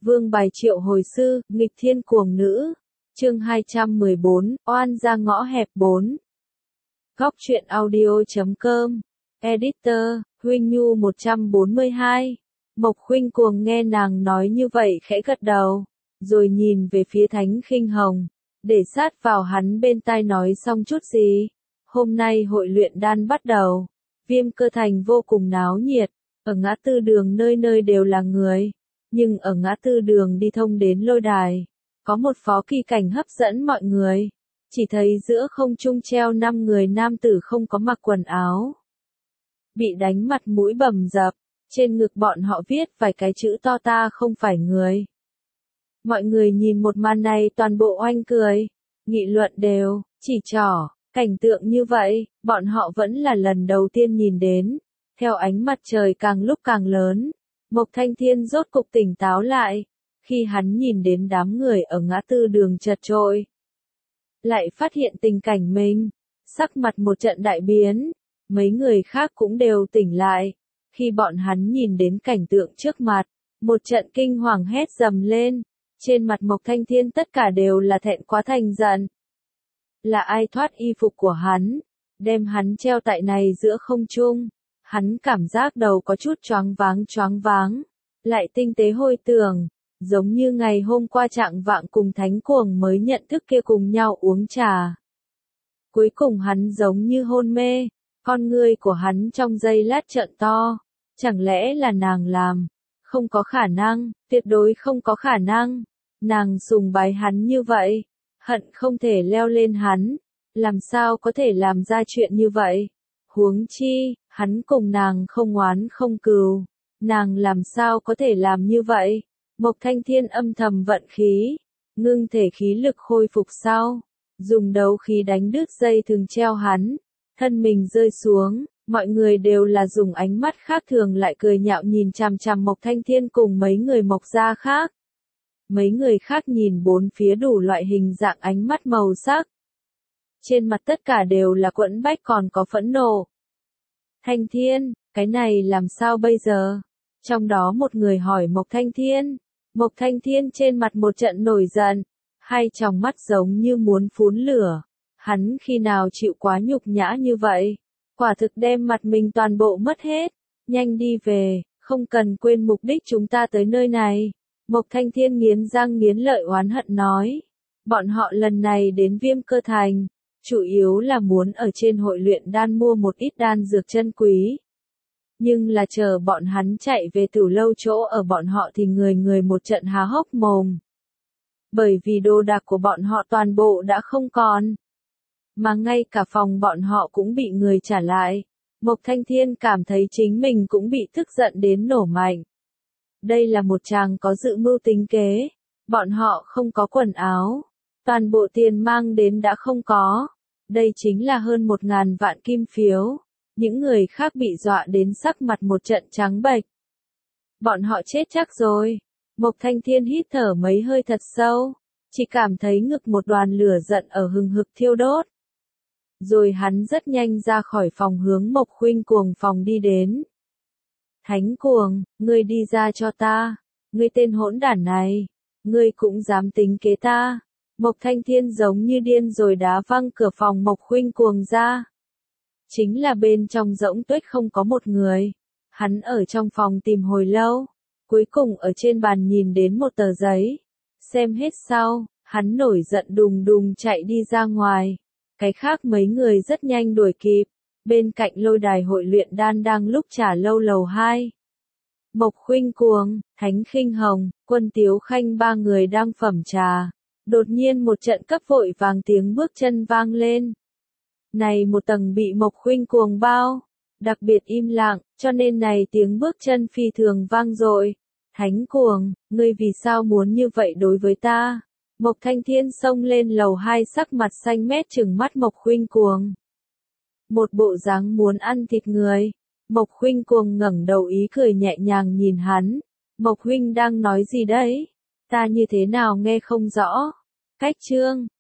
Vương bài triệu hồi sư, nghịch thiên cuồng nữ. Chương 214, oan ra ngõ hẹp 4. Góc truyện audio.com. Editor, Huynh Nhu 142. Mộc Khuynh cuồng nghe nàng nói như vậy khẽ gật đầu, rồi nhìn về phía Thánh Khinh Hồng, để sát vào hắn bên tai nói xong chút gì. Hôm nay hội luyện đan bắt đầu, Viêm Cơ Thành vô cùng náo nhiệt, ở ngã tư đường nơi nơi đều là người, nhưng ở ngã tư đường đi thông đến lôi đài, có một phó kỳ cảnh hấp dẫn mọi người, chỉ thấy giữa không trung treo 5 người nam tử không có mặc quần áo, bị đánh mặt mũi bầm dập, trên ngực bọn họ viết vài cái chữ to ta không phải người. Mọi người nhìn một màn này toàn bộ oanh cười, nghị luận đều, chỉ trỏ, cảnh tượng như vậy, bọn họ vẫn là lần đầu tiên nhìn đến. Theo ánh mặt trời càng lúc càng lớn, Mộc Thanh Thiên rốt cục tỉnh táo lại, khi hắn nhìn đến đám người ở ngã tư đường chật chội, lại phát hiện tình cảnh mình, sắc mặt một trận đại biến, mấy người khác cũng đều tỉnh lại, khi bọn hắn nhìn đến cảnh tượng trước mặt, một trận kinh hoàng hét dầm lên, trên mặt Mộc Thanh Thiên tất cả đều là thẹn quá thành giận. Là ai thoát y phục của hắn, đem hắn treo tại này giữa không trung? Hắn cảm giác đầu có chút choáng váng, lại tinh tế hồi tưởng, giống như ngày hôm qua trạng vạng cùng Thánh Cuồng mới nhận thức kia cùng nhau uống trà. Cuối cùng hắn giống như hôn mê, con ngươi của hắn trong giây lát trợn to, chẳng lẽ là nàng làm? Không có khả năng, tuyệt đối không có khả năng, nàng sùng bái hắn như vậy, hận không thể leo lên hắn, làm sao có thể làm ra chuyện như vậy? Huống chi, hắn cùng nàng không oán không cừu, nàng làm sao có thể làm như vậy? Mộc Thanh Thiên âm thầm vận khí, ngưng thể khí lực khôi phục sau, dùng đấu khí đánh đứt dây thừng treo hắn, thân mình rơi xuống, mọi người đều là dùng ánh mắt khác thường lại cười nhạo nhìn chằm chằm Mộc Thanh Thiên cùng mấy người Mộc gia khác. Mấy người khác nhìn bốn phía đủ loại hình dạng ánh mắt màu sắc. Trên mặt tất cả đều là quẫn bách còn có phẫn nộ. Thanh Thiên, cái này làm sao bây giờ? Trong đó một người hỏi Mộc Thanh Thiên. Mộc Thanh Thiên trên mặt một trận nổi giận, hai tròng mắt giống như muốn phun lửa. Hắn khi nào chịu quá nhục nhã như vậy? Quả thực đem mặt mình toàn bộ mất hết. Nhanh đi về, không cần quên mục đích chúng ta tới nơi này. Mộc Thanh Thiên nghiến răng nghiến lợi oán hận nói. Bọn họ lần này đến Viêm Cơ Thành, chủ yếu là muốn ở trên hội luyện đan mua một ít đan dược chân quý. Nhưng là chờ bọn hắn chạy về Tử Lâu chỗ ở bọn họ thì người người một trận há hốc mồm. Bởi vì đồ đạc của bọn họ toàn bộ đã không còn. Mà ngay cả phòng bọn họ cũng bị người trả lại. Mộc Thanh Thiên cảm thấy chính mình cũng bị tức giận đến nổ mạnh. Đây là một chàng có dự mưu tính kế. Bọn họ không có quần áo. Toàn bộ tiền mang đến đã không có. Đây chính là hơn 1.000 vạn kim phiếu. Những người khác bị dọa đến sắc mặt một trận trắng bệch. Bọn họ chết chắc rồi. Mộc Thanh Thiên hít thở mấy hơi thật sâu. Chỉ cảm thấy ngực một đoàn lửa giận ở hừng hực thiêu đốt. Rồi hắn rất nhanh ra khỏi phòng hướng Mộc Khuynh cuồng phòng đi đến. Thánh Cuồng, ngươi đi ra cho ta. Ngươi tên hỗn đản này. Ngươi cũng dám tính kế ta. Mộc Thanh Thiên giống như điên rồi đá văng cửa phòng Mộc Khuynh cuồng ra. Chính là bên trong rỗng tuếch không có một người. Hắn ở trong phòng tìm hồi lâu. Cuối cùng ở trên bàn nhìn đến một tờ giấy. Xem hết sau, hắn nổi giận đùng đùng chạy đi ra ngoài. Cái khác mấy người rất nhanh đuổi kịp. Bên cạnh lôi đài hội luyện đan đang lúc trà lâu lầu 2. Mộc Khuynh cuồng, Thánh Khinh Hồng, Quân Tiếu Khanh ba người đang phẩm trà. Đột nhiên một trận cấp vội vàng tiếng bước chân vang lên. Này một tầng bị Mộc Khuynh cuồng bao, đặc biệt im lặng, cho nên này tiếng bước chân phi thường vang dội. Thánh Cuồng, ngươi vì sao muốn như vậy đối với ta? Mộc Thanh Thiên xông lên lầu 2 sắc mặt xanh mét trừng mắt Mộc Khuynh cuồng. Một bộ dáng muốn ăn thịt người. Mộc Khuynh cuồng ngẩng đầu ý cười nhẹ nhàng nhìn hắn. Mộc huynh đang nói gì đấy? Ta như thế nào nghe không rõ? Cách chương